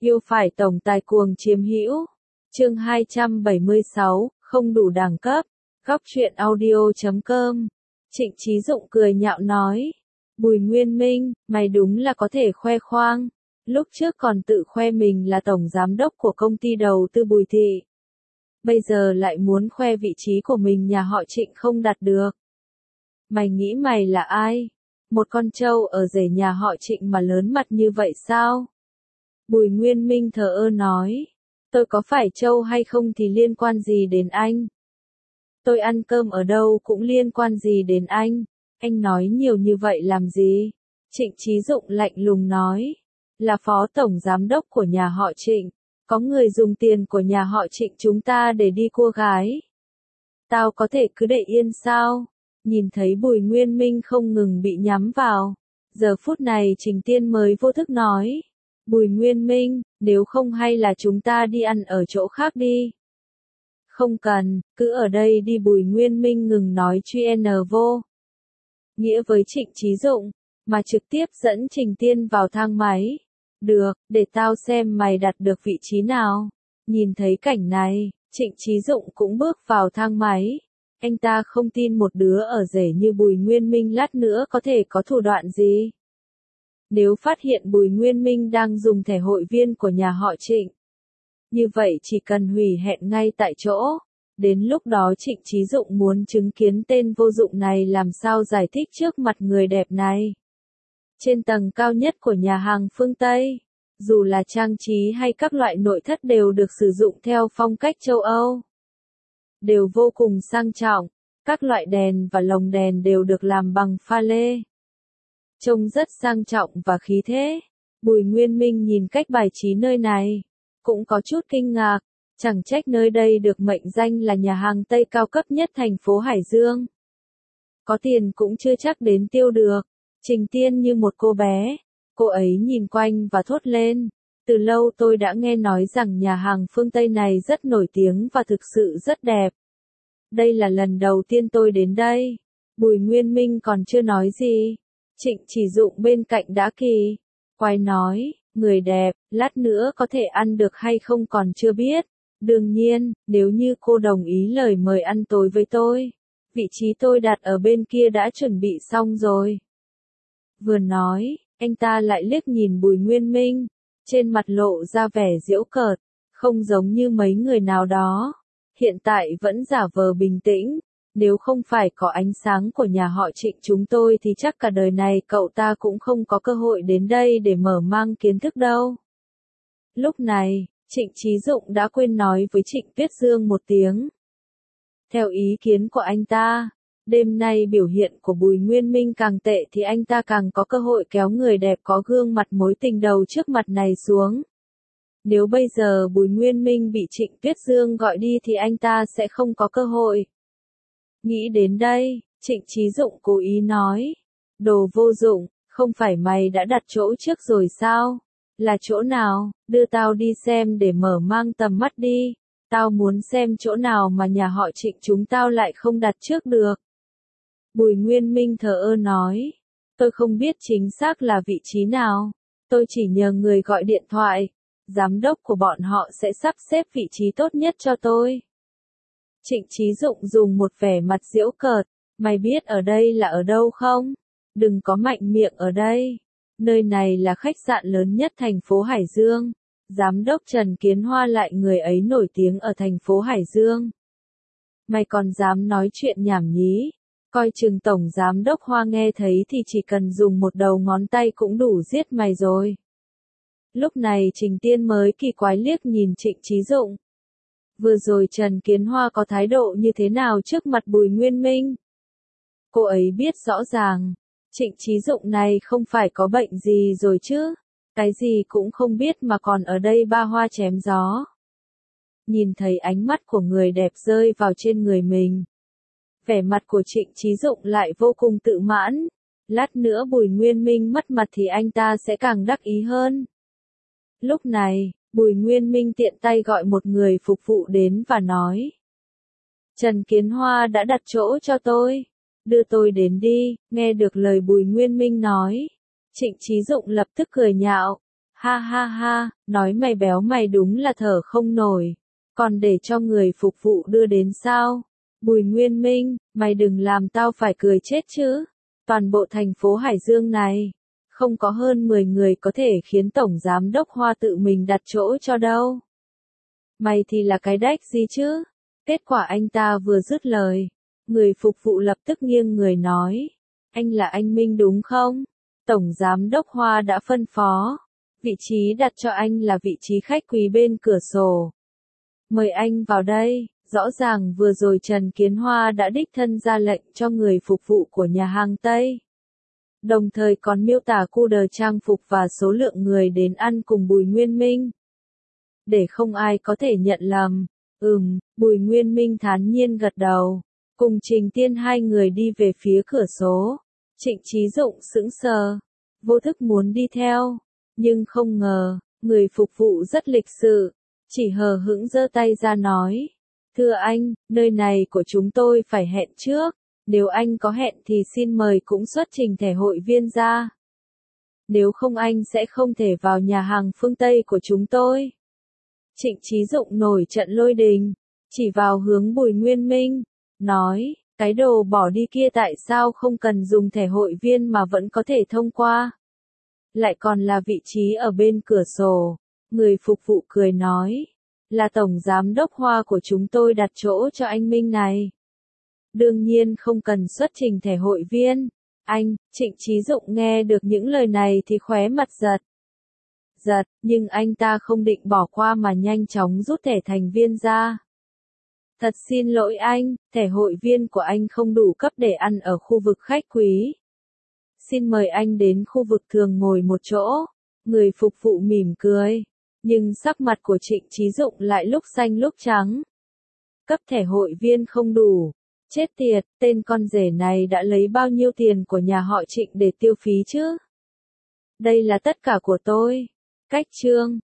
Yêu phải tổng tài cuồng chiếm hữu. Chương 276, không đủ đẳng cấp. Góc truyện audio.com. Trịnh Chí Dụng cười nhạo nói. Bùi Nguyên Minh, mày đúng là có thể khoe khoang. Lúc trước còn tự khoe mình là tổng giám đốc của công ty đầu tư Bùi Thị. Bây giờ lại muốn khoe vị trí của mình nhà họ Trịnh không đạt được. Mày nghĩ mày là ai? Một con trâu ở rể nhà họ Trịnh mà lớn mặt như vậy sao? Bùi Nguyên Minh thờ ơ nói. Tôi có phải trâu hay không thì liên quan gì đến anh? Tôi ăn cơm ở đâu cũng liên quan gì đến anh? Anh nói nhiều như vậy làm gì? Trịnh Chí Dụng lạnh lùng nói. Là phó tổng giám đốc của nhà họ Trịnh. Có người dùng tiền của nhà họ Trịnh chúng ta để đi cua gái. Tao có thể cứ để yên sao? Nhìn thấy Bùi Nguyên Minh không ngừng bị nhắm vào. Giờ phút này Trình Tiên mới vô thức nói. Bùi Nguyên Minh, nếu không hay là chúng ta đi ăn ở chỗ khác đi. Không cần, cứ ở đây đi. Bùi Nguyên Minh ngừng nói chuyên vô nghĩa với Trịnh Chí Dụng, mà trực tiếp dẫn Trình Tiên vào thang máy. Được, để tao xem mày đặt được vị trí nào. Nhìn thấy cảnh này, Trịnh Chí Dụng cũng bước vào thang máy. Anh ta không tin một đứa ở rể như Bùi Nguyên Minh lát nữa có thể có thủ đoạn gì. Nếu phát hiện Bùi Nguyên Minh đang dùng thẻ hội viên của nhà họ Trịnh, như vậy chỉ cần hủy hẹn ngay tại chỗ. Đến lúc đó Trịnh Chí Dụng muốn chứng kiến tên vô dụng này làm sao giải thích trước mặt người đẹp này. Trên tầng cao nhất của nhà hàng phương Tây, dù là trang trí hay các loại nội thất đều được sử dụng theo phong cách châu Âu. Đều vô cùng sang trọng, các loại đèn và lồng đèn đều được làm bằng pha lê. Trông rất sang trọng và khí thế. Bùi Nguyên Minh nhìn cách bài trí nơi này, cũng có chút kinh ngạc, chẳng trách nơi đây được mệnh danh là nhà hàng Tây cao cấp nhất thành phố Hải Dương. Có tiền cũng chưa chắc đến tiêu được. Trình Tiên như một cô bé, cô ấy nhìn quanh và thốt lên. Từ lâu tôi đã nghe nói rằng nhà hàng phương Tây này rất nổi tiếng và thực sự rất đẹp. Đây là lần đầu tiên tôi đến đây. Bùi Nguyên Minh còn chưa nói gì. Trịnh Chí Dụng bên cạnh đã kỳ quay nói, người đẹp, lát nữa có thể ăn được hay không còn chưa biết. Đương nhiên, nếu như cô đồng ý lời mời ăn tối với tôi, vị trí tôi đặt ở bên kia đã chuẩn bị xong rồi. Vừa nói, anh ta lại liếc nhìn Bùi Nguyên Minh, trên mặt lộ ra vẻ giễu cợt, không giống như mấy người nào đó. Hiện tại vẫn giả vờ bình tĩnh, nếu không phải có ánh sáng của nhà họ Trịnh chúng tôi thì chắc cả đời này cậu ta cũng không có cơ hội đến đây để mở mang kiến thức đâu. Lúc này, Trịnh Chí Dụng đã quên nói với Trịnh Tuyết Dương một tiếng. Theo ý kiến của anh ta, đêm nay biểu hiện của Bùi Nguyên Minh càng tệ thì anh ta càng có cơ hội kéo người đẹp có gương mặt mối tình đầu trước mặt này xuống. Nếu bây giờ Bùi Nguyên Minh bị Trịnh Tuyết Dương gọi đi thì anh ta sẽ không có cơ hội. Nghĩ đến đây, Trịnh Chí Dụng cố ý nói. Đồ vô dụng, không phải mày đã đặt chỗ trước rồi sao? Là chỗ nào? Đưa tao đi xem để mở mang tầm mắt đi. Tao muốn xem chỗ nào mà nhà họ Trịnh chúng tao lại không đặt trước được. Bùi Nguyên Minh thờ ơ nói. Tôi không biết chính xác là vị trí nào. Tôi chỉ nhờ người gọi điện thoại. Giám đốc của bọn họ sẽ sắp xếp vị trí tốt nhất cho tôi. Trịnh Chí Dụng dùng một vẻ mặt giễu cợt. Mày biết ở đây là ở đâu không? Đừng có mạnh miệng ở đây. Nơi này là khách sạn lớn nhất thành phố Hải Dương. Giám đốc Trần Kiến Hoa lại người ấy nổi tiếng ở thành phố Hải Dương. Mày còn dám nói chuyện nhảm nhí? Coi chừng tổng giám đốc Hoa nghe thấy thì chỉ cần dùng một đầu ngón tay cũng đủ giết mày rồi. Lúc này Trình Tiên mới kỳ quái liếc nhìn Trịnh Chí Dụng. Vừa rồi Trần Kiến Hoa có thái độ như thế nào trước mặt Bùi Nguyên Minh? Cô ấy biết rõ ràng, Trịnh Chí Dụng này không phải có bệnh gì rồi chứ? Cái gì cũng không biết mà còn ở đây ba hoa chém gió. Nhìn thấy ánh mắt của người đẹp rơi vào trên người mình. Vẻ mặt của Trịnh Chí Dụng lại vô cùng tự mãn. Lát nữa Bùi Nguyên Minh mất mặt thì anh ta sẽ càng đắc ý hơn. Lúc này, Bùi Nguyên Minh tiện tay gọi một người phục vụ đến và nói. Trần Kiến Hoa đã đặt chỗ cho tôi. Đưa tôi đến đi. Nghe được lời Bùi Nguyên Minh nói. Trịnh Chí Dụng lập tức cười nhạo. Ha ha ha, nói mày béo mày đúng là thở không nổi. Còn để cho người phục vụ đưa đến sao? Bùi Nguyên Minh, mày đừng làm tao phải cười chết chứ. Toàn bộ thành phố Hải Dương này, không có hơn 10 người có thể khiến Tổng Giám đốc Hoa tự mình đặt chỗ cho đâu. Mày thì là cái đách gì chứ? Kết quả anh ta vừa dứt lời. Người phục vụ lập tức nghiêng người nói. Anh là anh Minh đúng không? Tổng Giám đốc Hoa đã phân phó. Vị trí đặt cho anh là vị trí khách quý bên cửa sổ. Mời anh vào đây. Rõ ràng vừa rồi Trần Kiến Hoa đã đích thân ra lệnh cho người phục vụ của nhà hàng Tây. Đồng thời còn miêu tả cu đờ trang phục và số lượng người đến ăn cùng Bùi Nguyên Minh. Để không ai có thể nhận lầm. Bùi Nguyên Minh thản nhiên gật đầu. Cùng Trình Tiên hai người đi về phía cửa số. Trịnh Chí Dụng sững sờ. Vô thức muốn đi theo. Nhưng không ngờ, người phục vụ rất lịch sự. Chỉ hờ hững giơ tay ra nói. Thưa anh, nơi này của chúng tôi phải hẹn trước. Nếu anh có hẹn thì xin mời cũng xuất trình thẻ hội viên ra. Nếu không anh sẽ không thể vào nhà hàng phương Tây của chúng tôi. Trịnh Chí Dụng nổi trận lôi đình, chỉ vào hướng Bùi Nguyên Minh, nói, cái đồ bỏ đi kia tại sao không cần dùng thẻ hội viên mà vẫn có thể thông qua. Lại còn là vị trí ở bên cửa sổ. Người phục vụ cười nói, là Tổng Giám đốc Hoa của chúng tôi đặt chỗ cho anh Minh này. Đương nhiên không cần xuất trình thẻ hội viên. Anh, Trịnh Chí Dụng nghe được những lời này thì khóe mặt giật. Nhưng anh ta không định bỏ qua mà nhanh chóng rút thẻ thành viên ra. Thật xin lỗi anh, thẻ hội viên của anh không đủ cấp để ăn ở khu vực khách quý. Xin mời anh đến khu vực thường ngồi một chỗ. Người phục vụ mỉm cười. Nhưng sắc mặt của Trịnh Chí Dụng lại lúc xanh lúc trắng. Cấp thẻ hội viên không đủ. Chết tiệt, tên con rể này đã lấy bao nhiêu tiền của nhà họ Trịnh để tiêu phí chứ? Đây là tất cả của tôi. Cách chương